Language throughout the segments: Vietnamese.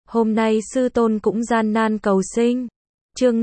Hôm nay sư tôn cũng gian nan cầu sinh. Chương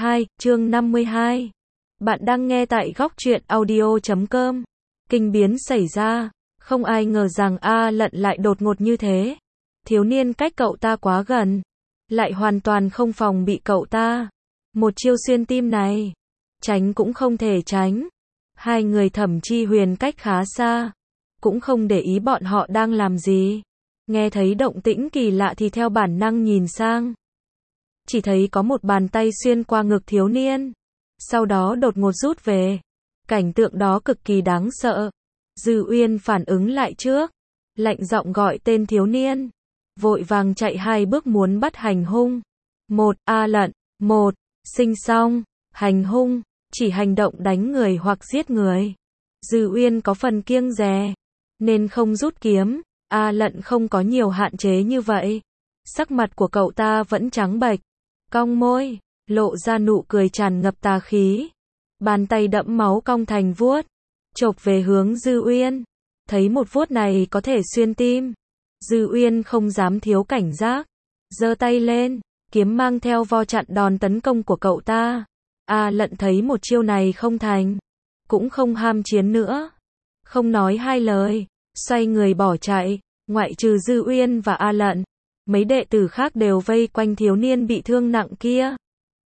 52. Bạn đang nghe tại góc truyện audio.com. Kinh biến xảy ra, không ai ngờ rằng A Lận lại đột ngột như thế. Thiếu niên cách cậu ta quá gần, lại hoàn toàn không phòng bị cậu ta. Một chiêu xuyên tim này, tránh cũng không thể tránh. Hai người Thẩm Chi Huyền cách khá xa, cũng không để ý bọn họ đang làm gì. Nghe thấy động tĩnh kỳ lạ thì theo bản năng nhìn sang. Chỉ thấy có một bàn tay xuyên qua ngực thiếu niên, sau đó đột ngột rút về. Cảnh tượng đó cực kỳ đáng sợ. Dư Uyên phản ứng lại trước, lạnh giọng gọi tên thiếu niên, vội vàng chạy 2 bước muốn bắt hành hung. Một, A Lận, một, sinh xong, hành hung, chỉ hành động đánh người hoặc giết người. Dư Uyên có phần kiêng dè, nên không rút kiếm. A Lận không có nhiều hạn chế như vậy. Sắc mặt của cậu ta vẫn trắng bệch, cong môi, lộ ra nụ cười tràn ngập tà khí. Bàn tay đẫm máu cong thành vuốt, chộp về hướng Dư Uyên. Thấy một vuốt này có thể xuyên tim, Dư Uyên không dám thiếu cảnh giác, giơ tay lên, kiếm mang theo vo chặn đòn tấn công của cậu ta. A Lận thấy một chiêu này không thành, cũng không ham chiến nữa, không nói hai lời, xoay người bỏ chạy. Ngoại trừ Dư Uyên và A Lận, mấy đệ tử khác đều vây quanh thiếu niên bị thương nặng kia.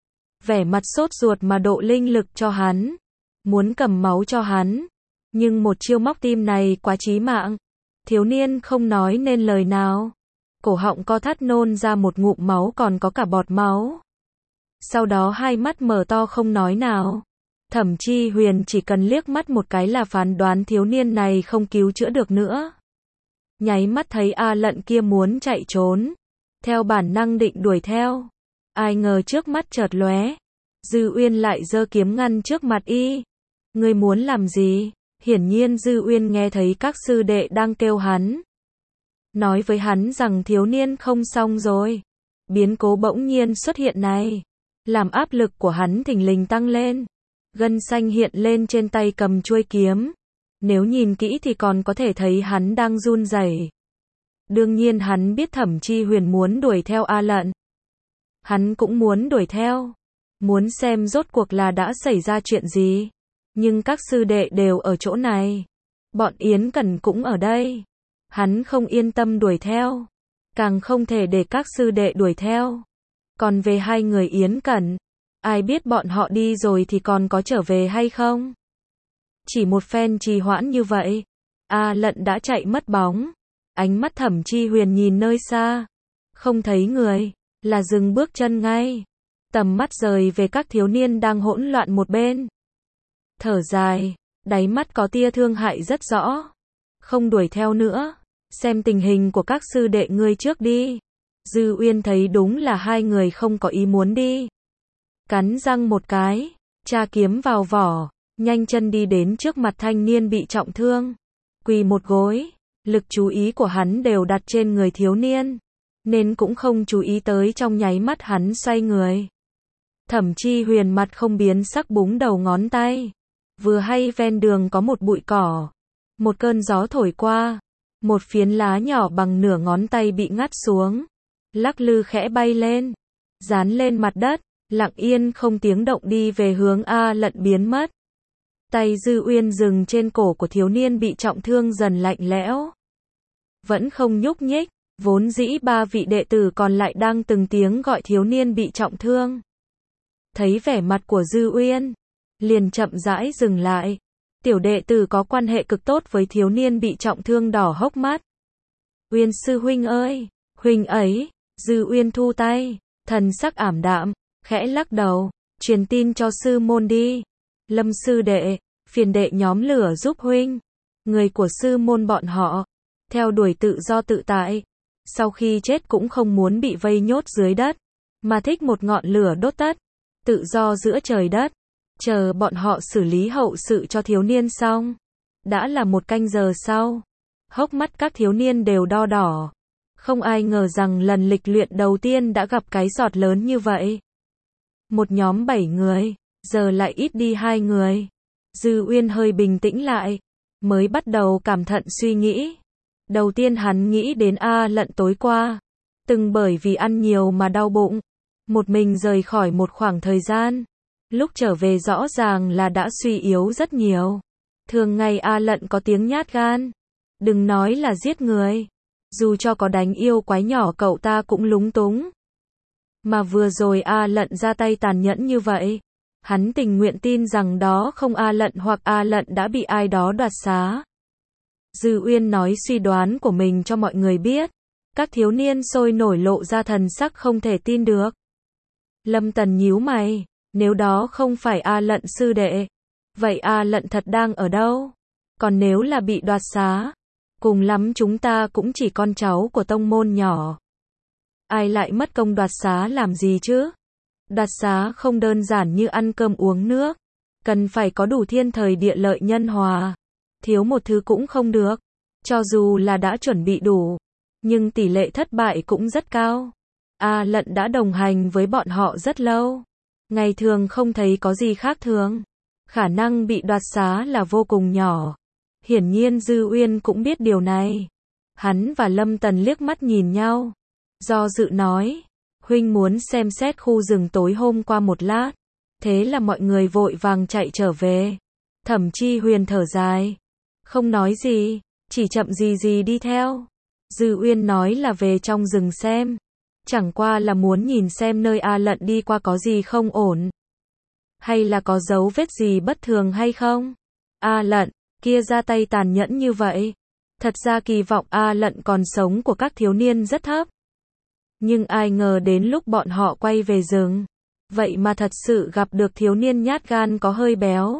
Vẻ mặt sốt ruột mà độ linh lực cho hắn, muốn cầm máu cho hắn. Nhưng một chiêu móc tim này quá chí mạng. Thiếu niên không nói nên lời nào, cổ họng co thắt nôn ra một ngụm máu còn có cả bọt máu. Sau đó hai mắt mở to không nói nào. Thẩm Chi Huyền chỉ cần liếc mắt một cái là phán đoán thiếu niên này không cứu chữa được nữa. Nháy mắt thấy A Lận kia muốn chạy trốn, theo bản năng định đuổi theo. Ai ngờ trước mắt chợt lóe, Dư Uyên lại giơ kiếm ngăn trước mặt y. Ngươi muốn làm gì? Hiển nhiên Dư Uyên nghe thấy các sư đệ đang kêu hắn, nói với hắn rằng thiếu niên không xong rồi. Biến cố bỗng nhiên xuất hiện này, làm áp lực của hắn thình lình tăng lên. Gân xanh hiện lên trên tay cầm chuôi kiếm. Nếu nhìn kỹ thì còn có thể thấy hắn đang run rẩy. Đương nhiên hắn biết Thẩm Chi Huyền muốn đuổi theo A Lận. Hắn cũng muốn đuổi theo, muốn xem rốt cuộc là đã xảy ra chuyện gì. Nhưng các sư đệ đều ở chỗ này, bọn Yến Cẩn cũng ở đây. Hắn không yên tâm đuổi theo, càng không thể để các sư đệ đuổi theo. Còn về hai người Yến Cẩn, ai biết bọn họ đi rồi thì còn có trở về hay không? Chỉ một phen trì hoãn như vậy, A Lận đã chạy mất bóng. Ánh mắt Thẩm Chi Huyền nhìn nơi xa, không thấy người, là dừng bước chân ngay. Tầm mắt rời về các thiếu niên đang hỗn loạn một bên. Thở dài, đáy mắt có tia thương hại rất rõ. Không đuổi theo nữa, xem tình hình của các sư đệ ngươi trước đi. Dư Uyên thấy đúng là hai người không có ý muốn đi. Cắn răng một cái, tra kiếm vào vỏ, nhanh chân đi đến trước mặt thanh niên bị trọng thương, quỳ một gối. Lực chú ý của hắn đều đặt trên người thiếu niên, nên cũng không chú ý tới trong nháy mắt hắn xoay người. Thẩm Chi Huyền mặt không biến sắc búng đầu ngón tay. Vừa hay ven đường có một bụi cỏ, một cơn gió thổi qua, một phiến lá nhỏ bằng nửa ngón tay bị ngắt xuống, lắc lư khẽ bay lên, dán lên mặt đất, lặng yên không tiếng động đi về hướng A Lận biến mất. Tay Dư Uyên dừng trên cổ của thiếu niên bị trọng thương dần lạnh lẽo, vẫn không nhúc nhích. Vốn dĩ 3 vị đệ tử còn lại đang từng tiếng gọi thiếu niên bị trọng thương. Thấy vẻ mặt của Dư Uyên, liền chậm rãi dừng lại. Tiểu đệ tử có quan hệ cực tốt với thiếu niên bị trọng thương đỏ hốc mắt. Uyên sư huynh ơi, huynh ấy. Dư Uyên thu tay, thần sắc ảm đạm, khẽ lắc đầu, truyền tin cho sư môn đi. Lâm sư đệ, phiền đệ nhóm lửa giúp huynh. Người của sư môn bọn họ, theo đuổi tự do tự tại. Sau khi chết cũng không muốn bị vây nhốt dưới đất, mà thích một ngọn lửa đốt tất, tự do giữa trời đất. Chờ bọn họ xử lý hậu sự cho thiếu niên xong, đã là 1 canh giờ sau. Hốc mắt các thiếu niên đều đo đỏ. Không ai ngờ rằng lần lịch luyện đầu tiên đã gặp cái giọt lớn như vậy. Một nhóm 7 người, giờ lại ít đi 2 người. Dư Uyên hơi bình tĩnh lại, mới bắt đầu cảm thận suy nghĩ. Đầu tiên hắn nghĩ đến A Lận tối qua. từng bởi vì ăn nhiều mà đau bụng, một mình rời khỏi một khoảng thời gian. Lúc trở về rõ ràng là đã suy yếu rất nhiều. Thường ngày A Lận có tiếng nhát gan. Đừng nói là giết người. Dù cho có đánh yêu quái nhỏ cậu ta cũng lúng túng. Mà vừa rồi A Lận ra tay tàn nhẫn như vậy. Hắn tình nguyện tin rằng đó không A Lận hoặc A Lận đã bị ai đó đoạt xá. Dư Uyên nói suy đoán của mình cho mọi người biết. Các thiếu niên sôi nổi lộ ra thần sắc không thể tin được. Lâm Tần nhíu mày. Nếu đó không phải A Lận sư đệ, vậy A Lận thật đang ở đâu? Còn nếu là bị đoạt xá, cùng lắm chúng ta cũng chỉ con cháu của tông môn nhỏ. Ai lại mất công đoạt xá làm gì chứ? Đoạt xá không đơn giản như ăn cơm uống nước, cần phải có đủ thiên thời địa lợi nhân hòa. Thiếu một thứ cũng không được. Cho dù là đã chuẩn bị đủ, nhưng tỷ lệ thất bại cũng rất cao. A Lận đã đồng hành với bọn họ rất lâu. Ngày thường không thấy có gì khác thường. Khả năng bị đoạt xá là vô cùng nhỏ. Hiển nhiên Dư Uyên cũng biết điều này. Hắn và Lâm Tần liếc mắt nhìn nhau. Do dự nói, huynh muốn xem xét khu rừng tối hôm qua một lát. Thế là mọi người vội vàng chạy trở về. Thẩm Chi Huyền thở dài. Không nói gì, chỉ chậm gì đi theo. Dư Uyên nói là về trong rừng xem. Chẳng qua là muốn nhìn xem nơi A Lận đi qua có gì không ổn. Hay là có dấu vết gì bất thường hay không? A Lận, kia ra tay tàn nhẫn như vậy. Thật ra kỳ vọng A Lận còn sống của các thiếu niên rất thấp. Nhưng ai ngờ đến lúc bọn họ quay về rừng. Vậy mà thật sự gặp được thiếu niên nhát gan có hơi béo.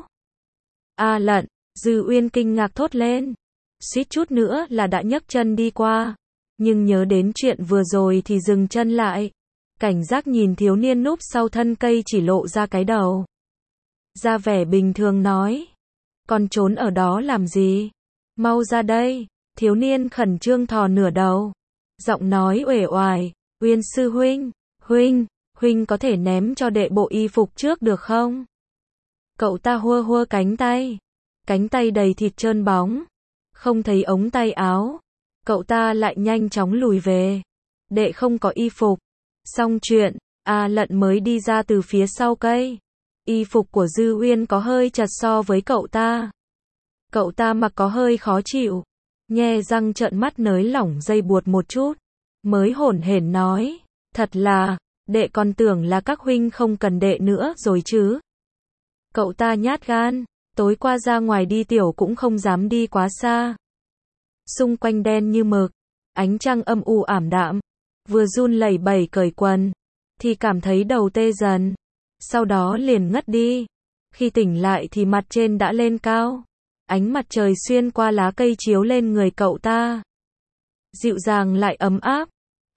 A Lận, Dư Uyên kinh ngạc thốt lên. Suýt chút nữa là đã nhấc chân đi qua. Nhưng nhớ đến chuyện vừa rồi thì dừng chân lại. Cảnh giác nhìn thiếu niên núp sau thân cây chỉ lộ ra cái đầu. Ra vẻ bình thường nói. Còn trốn ở đó làm gì? Mau ra đây. Thiếu niên khẩn trương thò nửa đầu. Giọng nói uể oải. Uyên sư huynh. Huynh có thể ném cho đệ bộ y phục trước được không? Cậu ta hua hua cánh tay. Cánh tay đầy thịt trơn bóng. Không thấy ống tay áo. Cậu ta lại nhanh chóng lùi về. Đệ không có y phục. Xong chuyện, A Lận mới đi ra từ phía sau cây. Y phục của Dư Uyên có hơi chật so với cậu ta. Cậu ta mặc có hơi khó chịu. Nhe răng trợn mắt nới lỏng dây buộc một chút. Mới hổn hển nói. Thật là, đệ còn tưởng là các huynh không cần đệ nữa rồi chứ. Cậu ta nhát gan. Tối qua ra ngoài đi tiểu cũng không dám đi quá xa. Xung quanh đen như mực, ánh trăng âm u ảm đạm, vừa run lẩy bẩy cởi quần, thì cảm thấy đầu tê dần, sau đó liền ngất đi. Khi tỉnh lại thì mặt trên đã lên cao, ánh mặt trời xuyên qua lá cây chiếu lên người cậu ta. Dịu dàng lại ấm áp.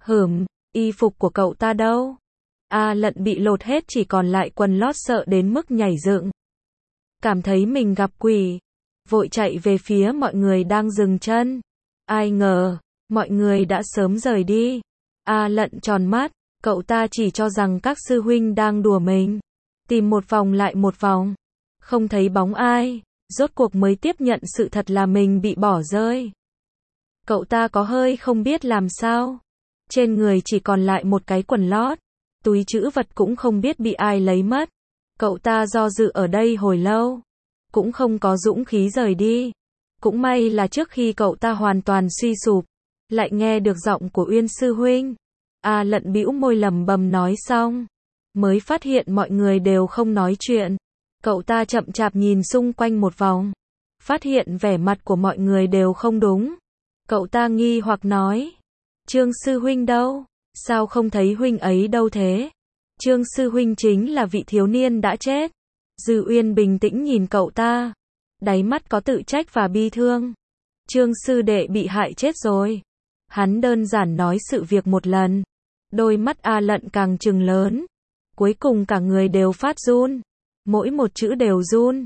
Y phục của cậu ta đâu? A Lận bị lột hết chỉ còn lại quần lót sợ đến mức nhảy dựng. Cảm thấy mình gặp quỷ. Vội chạy về phía mọi người đang dừng chân. Ai ngờ, mọi người đã sớm rời đi. A Lận tròn mắt, cậu ta chỉ cho rằng các sư huynh đang đùa mình. Tìm một vòng lại một vòng, không thấy bóng ai, rốt cuộc mới tiếp nhận sự thật là mình bị bỏ rơi. Cậu ta có hơi không biết làm sao. Trên người chỉ còn lại một cái quần lót, túi trữ vật cũng không biết bị ai lấy mất. Cậu ta do dự ở đây hồi lâu, cũng không có dũng khí rời đi. Cũng may là trước khi cậu ta hoàn toàn suy sụp, lại nghe được giọng của Uyên sư huynh. A Lận bĩu môi lẩm bẩm nói xong, mới phát hiện mọi người đều không nói chuyện. Cậu ta chậm chạp nhìn xung quanh một vòng, phát hiện vẻ mặt của mọi người đều không đúng. Cậu ta nghi hoặc nói, Trương sư huynh đâu? Sao không thấy huynh ấy đâu thế? Trương sư huynh chính là vị thiếu niên đã chết. Dư Uyên bình tĩnh nhìn cậu ta, đáy mắt có tự trách và bi thương. Trương sư đệ bị hại chết rồi. Hắn đơn giản nói sự việc một lần. Đôi mắt A Lận càng trừng lớn. Cuối cùng cả người đều phát run. Mỗi một chữ đều run.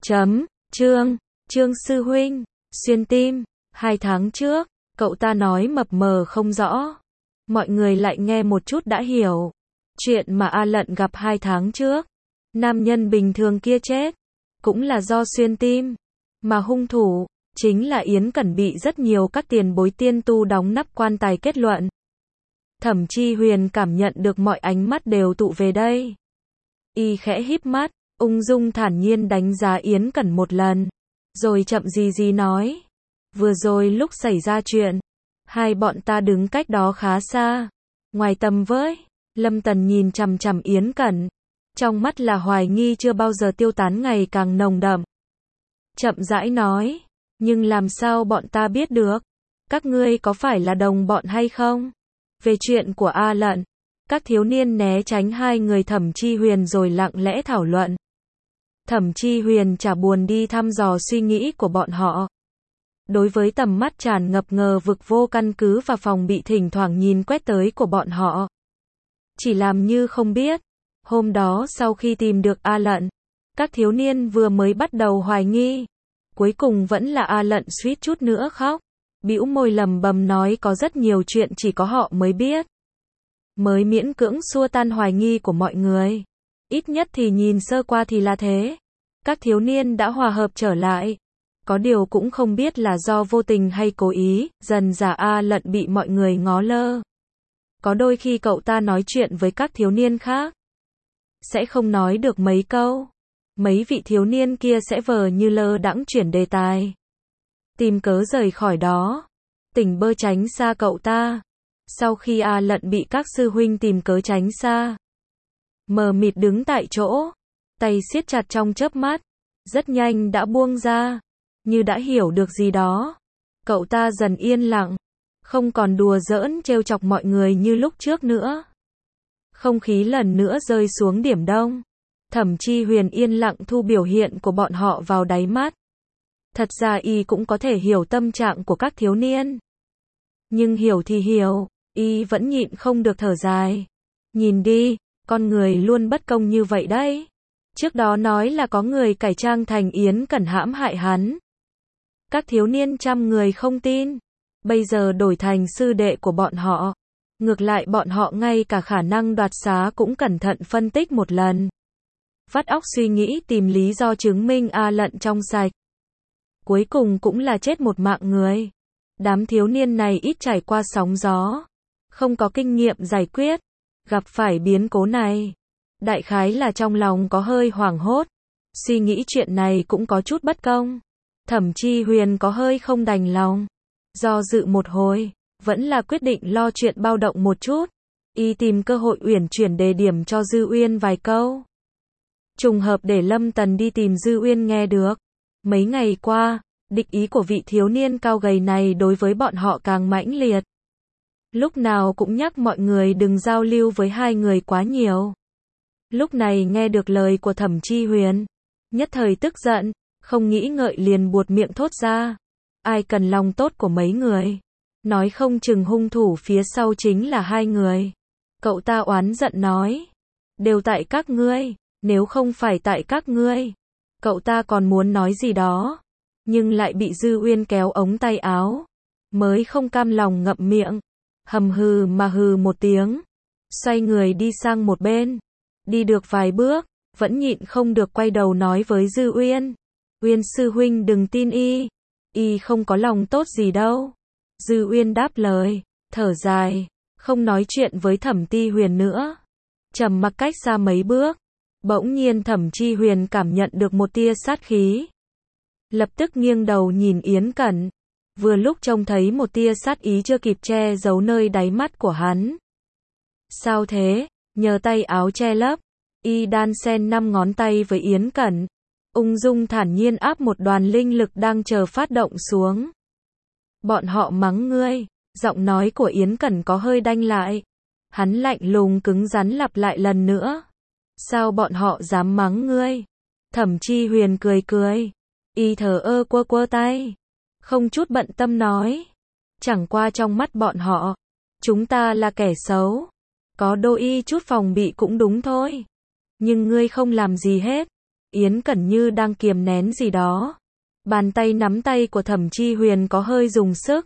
Trương sư huynh, xuyên tim. 2 tháng trước, cậu ta nói mập mờ không rõ. Mọi người lại nghe một chút đã hiểu. Chuyện mà A Lận gặp 2 tháng trước. Nam nhân bình thường kia chết, cũng là do xuyên tim. Mà hung thủ, chính là Yến Cẩn bị rất nhiều các tiền bối tiên tu đóng nắp quan tài kết luận. Thẩm Chi Huyền cảm nhận được mọi ánh mắt đều tụ về đây. Y khẽ híp mắt, ung dung thản nhiên đánh giá Yến Cẩn một lần, rồi chậm gì nói. Vừa rồi lúc xảy ra chuyện, hai bọn ta đứng cách đó khá xa, ngoài tầm với. Lâm Tần nhìn chằm chằm Yến Cẩn, trong mắt là hoài nghi chưa bao giờ tiêu tán ngày càng nồng đậm. Chậm rãi nói, nhưng làm sao bọn ta biết được? Các ngươi có phải là đồng bọn hay không? Về chuyện của A Lận, các thiếu niên né tránh hai người Thẩm Chi Huyền rồi lặng lẽ thảo luận. Thẩm Chi Huyền chả buồn đi thăm dò suy nghĩ của bọn họ. Đối với tầm mắt tràn ngập ngờ vực vô căn cứ và phòng bị thỉnh thoảng nhìn quét tới của bọn họ, chỉ làm như không biết. Hôm đó sau khi tìm được A Lận, các thiếu niên vừa mới bắt đầu hoài nghi. Cuối cùng vẫn là A Lận suýt chút nữa khóc. Bĩu môi lầm bầm nói có rất nhiều chuyện chỉ có họ mới biết. Mới miễn cưỡng xua tan hoài nghi của mọi người. Ít nhất thì nhìn sơ qua thì là thế. Các thiếu niên đã hòa hợp trở lại. Có điều cũng không biết là do vô tình hay cố ý, dần dà A Lận bị mọi người ngó lơ. Có đôi khi cậu ta nói chuyện với các thiếu niên khác, sẽ không nói được mấy câu. Mấy vị thiếu niên kia sẽ vờ như lơ đãng chuyển đề tài, tìm cớ rời khỏi đó, tỉnh bơ tránh xa cậu ta. Sau khi A Lận bị các sư huynh tìm cớ tránh xa, mờ mịt đứng tại chỗ, tay siết chặt trong chớp mắt, rất nhanh đã buông ra, như đã hiểu được gì đó. Cậu ta dần yên lặng, không còn đùa giỡn trêu chọc mọi người như lúc trước nữa. Không khí lần nữa rơi xuống điểm đông. Thẩm Chi Huyền yên lặng thu biểu hiện của bọn họ vào đáy mắt. Thật ra y cũng có thể hiểu tâm trạng của các thiếu niên. Nhưng hiểu thì hiểu, y vẫn nhịn không được thở dài. Nhìn đi, con người luôn bất công như vậy đấy. Trước đó nói là có người cải trang thành Yến Cẩn hãm hại hắn. Các thiếu niên trăm người không tin. Bây giờ đổi thành sư đệ của bọn họ. Ngược lại bọn họ ngay cả khả năng đoạt xá cũng cẩn thận phân tích một lần. Vắt óc suy nghĩ tìm lý do chứng minh A Lận trong sạch. Cuối cùng cũng là chết một mạng người. Đám thiếu niên này ít trải qua sóng gió, không có kinh nghiệm giải quyết, gặp phải biến cố này. Đại khái là trong lòng có hơi hoảng hốt, suy nghĩ chuyện này cũng có chút bất công. Thẩm Chi Huyền có hơi không đành lòng, do dự một hồi, vẫn là quyết định lo chuyện bao động một chút. Y tìm cơ hội uyển chuyển đề điểm cho Dư Uyên vài câu. Trùng hợp để Lâm Tần đi tìm Dư Uyên nghe được. Mấy ngày qua, địch ý của vị thiếu niên cao gầy này đối với bọn họ càng mãnh liệt. Lúc nào cũng nhắc mọi người đừng giao lưu với hai người quá nhiều. Lúc này nghe được lời của Thẩm Chi Huyền, nhất thời tức giận, không nghĩ ngợi liền buột miệng thốt ra. Ai cần lòng tốt của mấy người? Nói không chừng hung thủ phía sau chính là hai người. Cậu ta oán giận nói. Đều tại các ngươi, nếu không phải tại các ngươi. Cậu ta còn muốn nói gì đó, nhưng lại bị Dư Uyên kéo ống tay áo. Mới không cam lòng ngậm miệng, hầm hừ mà hừ một tiếng. Xoay người đi sang một bên. Đi được vài bước, vẫn nhịn không được quay đầu nói với Dư Uyên. Uyên sư huynh đừng tin y. Y không có lòng tốt gì đâu. Dư Uyên đáp lời, thở dài, không nói chuyện với Thẩm Ti Huyền nữa. Trầm mặc cách xa mấy bước. Bỗng nhiên Thẩm Chi Huyền cảm nhận được một tia sát khí. Lập tức nghiêng đầu nhìn Yến Cẩn. Vừa lúc trông thấy một tia sát ý chưa kịp che giấu nơi đáy mắt của hắn. Sao thế? Nhờ tay áo che lấp, y đan xen 5 ngón tay với Yến Cẩn. Ung dung thản nhiên áp một đoàn linh lực đang chờ phát động xuống. Bọn họ mắng ngươi. Giọng nói của Yến Cẩn có hơi đanh lại. Hắn lạnh lùng cứng rắn lặp lại lần nữa. Sao bọn họ dám mắng ngươi? Thẩm Chi Huyền cười cười. Y thờ ơ quơ quơ tay. Không chút bận tâm nói. Chẳng qua trong mắt bọn họ, chúng ta là kẻ xấu. Có đôi chút phòng bị cũng đúng thôi. Nhưng ngươi không làm gì hết. Yến Cẩn như đang kiềm nén gì đó. Bàn tay nắm tay của Thẩm Chi Huyền có hơi dùng sức.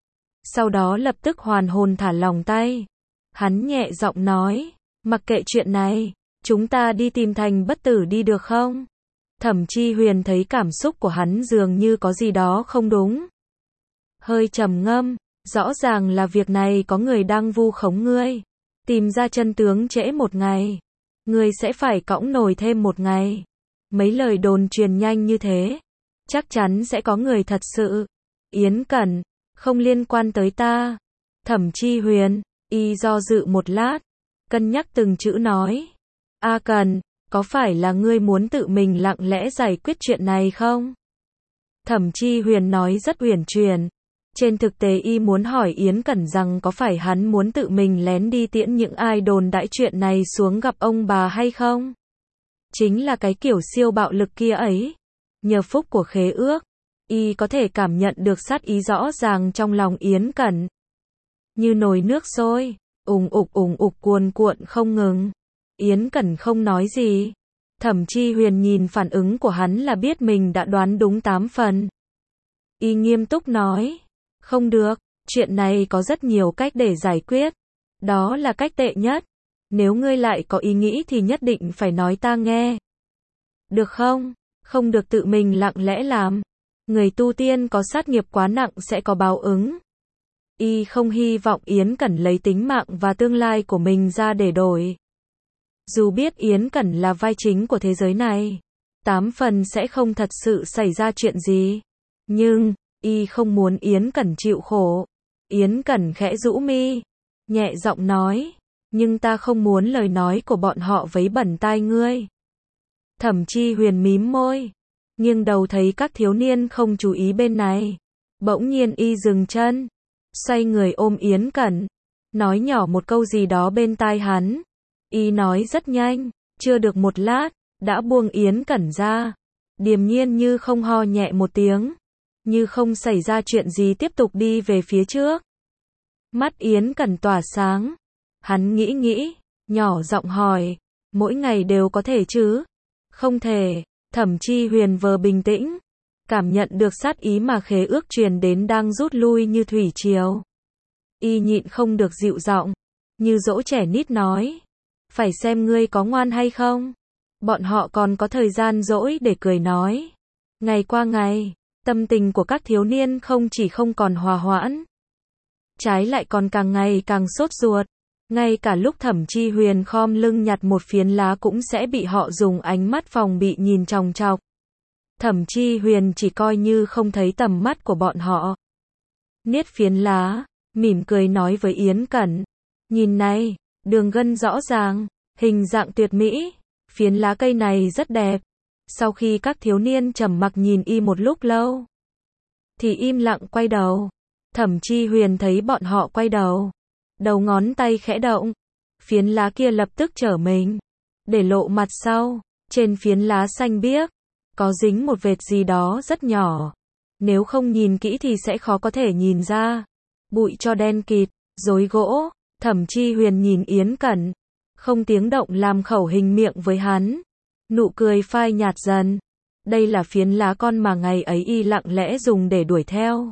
Sau đó lập tức hoàn hồn thả lỏng tay. Hắn nhẹ giọng nói. Mặc kệ chuyện này, chúng ta đi tìm Thành Bất Tử đi được không? Thẩm Chi Huyền thấy cảm xúc của hắn dường như có gì đó không đúng. Hơi trầm ngâm, Rõ ràng là việc này có người đang vu khống ngươi. Tìm ra chân tướng trễ một ngày, ngươi sẽ phải cõng nổi thêm một ngày. Mấy lời đồn truyền nhanh như thế, chắc chắn sẽ có người thật sự. Yến Cẩn, không liên quan tới ta. Thẩm Chi Huyền, y do dự một lát, cân nhắc từng chữ nói. A Cần, có phải là ngươi muốn tự mình lặng lẽ giải quyết chuyện này không? Thẩm Chi Huyền nói rất uyển chuyển. Trên thực tế y muốn hỏi Yến Cẩn rằng có phải hắn muốn tự mình lén đi tiễn những ai đồn đãi chuyện này xuống gặp ông bà hay không? Chính là cái kiểu siêu bạo lực kia ấy. Nhờ phúc của khế ước, y có thể cảm nhận được sát ý rõ ràng trong lòng Yến Cẩn. Như nồi nước sôi, ùng ục cuồn cuộn không ngừng. Yến Cẩn không nói gì. Thẩm Chi Huyền nhìn phản ứng của hắn là biết mình đã đoán đúng 8 phần. Y nghiêm túc nói. Không được, chuyện này có rất nhiều cách để giải quyết. Đó là cách tệ nhất. Nếu ngươi lại có ý nghĩ thì nhất định phải nói ta nghe. Được không? Không được tự mình lặng lẽ làm. Người tu tiên có sát nghiệp quá nặng sẽ có báo ứng. Y không hy vọng Yến Cẩn lấy tính mạng và tương lai của mình ra để đổi. Dù biết Yến Cẩn là vai chính của thế giới này, 8 phần sẽ không thật sự xảy ra chuyện gì. Nhưng, y không muốn Yến Cẩn chịu khổ. Yến Cẩn khẽ rũ mi, nhẹ giọng nói, nhưng ta không muốn lời nói của bọn họ vấy bẩn tai ngươi. Thẩm Chi Huyền mím môi, nghiêng đầu thấy các thiếu niên không chú ý bên này. Bỗng nhiên y dừng chân, xoay người ôm Yến Cẩn, nói nhỏ một câu gì đó bên tai hắn. Y nói rất nhanh, chưa được một lát, đã buông Yến Cẩn ra. Điềm nhiên như không ho nhẹ một tiếng, như không xảy ra chuyện gì tiếp tục đi về phía trước. Mắt Yến Cẩn tỏa sáng. Hắn nghĩ, nhỏ giọng hỏi, mỗi ngày đều có thể chứ? Không thể. Thẩm Chi Huyền vờ bình tĩnh, cảm nhận được sát ý mà khế ước truyền đến đang rút lui như thủy triều. Y nhịn không được dịu giọng, như dỗ trẻ nít nói, phải xem ngươi có ngoan hay không. Bọn họ còn có thời gian dỗi để cười nói. Ngày qua ngày, tâm tình của các thiếu niên không chỉ không còn hòa hoãn, trái lại còn càng ngày càng sốt ruột. Ngay cả lúc Thẩm Chi Huyền khom lưng nhặt một phiến lá cũng sẽ bị họ dùng ánh mắt phòng bị nhìn chòng chọc. Thẩm Chi Huyền chỉ coi như không thấy tầm mắt của bọn họ. Niết phiến lá, mỉm cười nói với Yến Cẩn, nhìn này, đường gân rõ ràng, hình dạng tuyệt mỹ, phiến lá cây này rất đẹp. Sau khi các thiếu niên trầm mặc nhìn y một lúc lâu, thì im lặng quay đầu. Thẩm Chi Huyền thấy bọn họ quay đầu, đầu ngón tay khẽ động, phiến lá kia lập tức trở mình, để lộ mặt sau. Trên phiến lá xanh biếc, có dính một vệt gì đó rất nhỏ. Nếu không nhìn kỹ thì sẽ khó có thể nhìn ra. Bụi cho đen kịt, rối gỗ. Thẩm Chi Huyền nhìn Yến Cẩn, không tiếng động làm khẩu hình miệng với hắn. Nụ cười phai nhạt dần. Đây là phiến lá con mà ngày ấy y lặng lẽ dùng để đuổi theo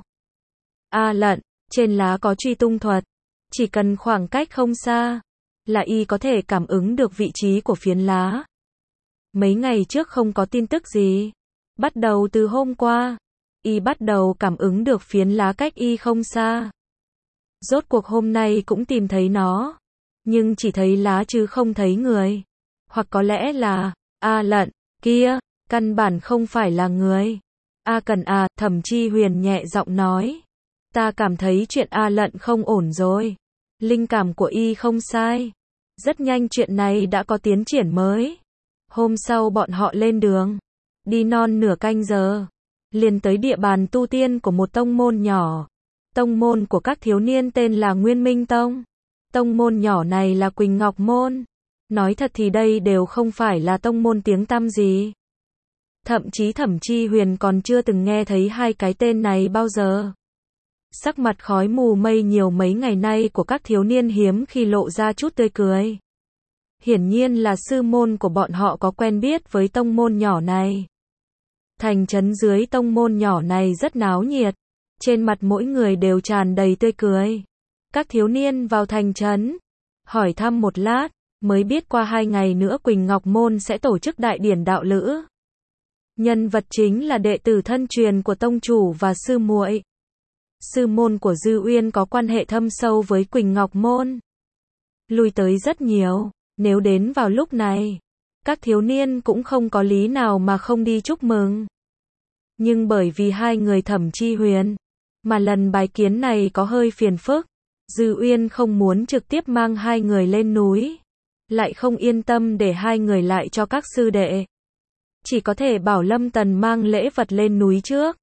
A Lận. Trên lá có truy tung thuật. Chỉ cần khoảng cách không xa, là y có thể cảm ứng được vị trí của phiến lá. Mấy ngày trước không có tin tức gì. Bắt đầu từ hôm qua, y bắt đầu cảm ứng được phiến lá cách y không xa. Rốt cuộc hôm nay cũng tìm thấy nó, nhưng chỉ thấy lá chứ không thấy người. Hoặc có lẽ là A Lận kia căn bản không phải là người. A Cần à, Thẩm Chi Huyền nhẹ giọng nói, ta cảm thấy chuyện A Lận không ổn rồi. Linh cảm của y không sai. Rất nhanh chuyện này đã có tiến triển mới. Hôm sau bọn họ lên đường, đi non nửa canh giờ, liền tới địa bàn tu tiên của một tông môn nhỏ. Tông môn của các thiếu niên tên là Nguyên Minh Tông. Tông môn nhỏ này là Quỳnh Ngọc Môn. Nói thật thì đây đều không phải là tông môn tiếng tăm gì. Thậm chí Thẩm Chi Huyền còn chưa từng nghe thấy hai cái tên này bao giờ. Sắc mặt khói mù mây nhiều mấy ngày nay của các thiếu niên hiếm khi lộ ra chút tươi cười. Hiển nhiên là sư môn của bọn họ có quen biết với tông môn nhỏ này. Thành trấn dưới tông môn nhỏ này rất náo nhiệt. Trên mặt mỗi người đều tràn đầy tươi cười. Các thiếu niên vào thành trấn, hỏi thăm một lát, mới biết qua 2 ngày nữa Quỳnh Ngọc Môn sẽ tổ chức đại điển đạo lữ. Nhân vật chính là đệ tử thân truyền của tông chủ và sư muội. sư môn của Dư Uyên có quan hệ thâm sâu với Quỳnh Ngọc Môn. Lui tới rất nhiều, nếu đến vào lúc này, các thiếu niên cũng không có lý nào mà không đi chúc mừng. Nhưng bởi vì hai người Thẩm Chi Huyền, mà lần bái kiến này có hơi phiền phức, Dư Uyên không muốn trực tiếp mang hai người lên núi, lại không yên tâm để hai người lại cho các sư đệ. Chỉ có thể bảo Lâm Tần mang lễ vật lên núi trước.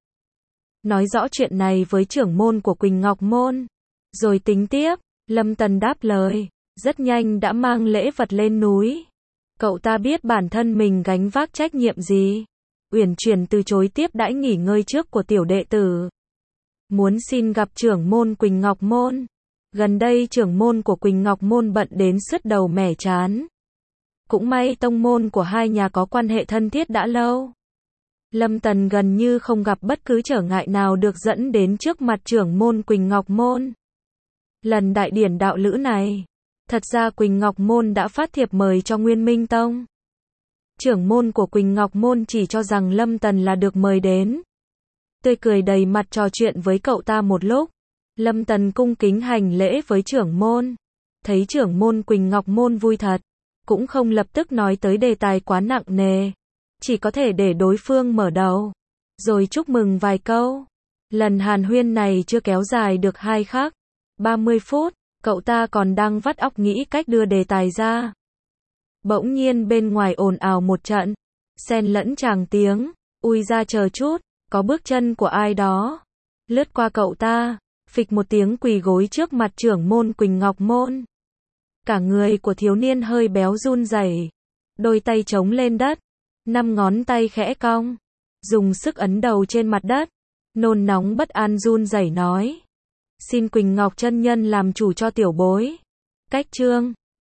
Nói rõ chuyện này với trưởng môn của Quỳnh Ngọc Môn, rồi tính tiếp. Lâm Tần đáp lời, rất nhanh đã mang lễ vật lên núi. Cậu ta biết bản thân mình gánh vác trách nhiệm gì. Uyển chuyển từ chối tiếp đãi nghỉ ngơi trước của tiểu đệ tử. Muốn xin gặp trưởng môn Quỳnh Ngọc Môn. Gần đây trưởng môn của Quỳnh Ngọc Môn bận đến sứt đầu mẻ trán. Cũng may tông môn của hai nhà có quan hệ thân thiết đã lâu. Lâm Tần gần như không gặp bất cứ trở ngại nào được dẫn đến trước mặt trưởng môn Quỳnh Ngọc Môn. Lần đại điển đạo lữ này, thật ra Quỳnh Ngọc Môn đã phát thiệp mời cho Nguyên Minh Tông. Trưởng môn của Quỳnh Ngọc Môn chỉ cho rằng Lâm Tần là được mời đến. Tươi cười đầy mặt trò chuyện với cậu ta một lúc. Lâm Tần cung kính hành lễ với trưởng môn. Thấy trưởng môn Quỳnh Ngọc Môn vui thật, cũng không lập tức nói tới đề tài quá nặng nề. Chỉ có thể để đối phương mở đầu, rồi chúc mừng vài câu. Lần hàn huyên này chưa kéo dài được 2 khắc, 30 phút, cậu ta còn đang vắt óc nghĩ cách đưa đề tài ra. Bỗng nhiên bên ngoài ồn ào một trận, xen lẫn tràng tiếng, ui ra chờ chút, có bước chân của ai đó. Lướt qua cậu ta, phịch một tiếng quỳ gối trước mặt trưởng môn Quỳnh Ngọc Môn. Cả người của thiếu niên hơi béo run rẩy, đôi tay chống lên đất, 5 ngón tay khẽ cong, dùng sức ấn đầu trên mặt đất, nôn nóng bất an run rẩy nói: "Xin Quỳnh Ngọc chân nhân làm chủ cho tiểu bối." Cách chương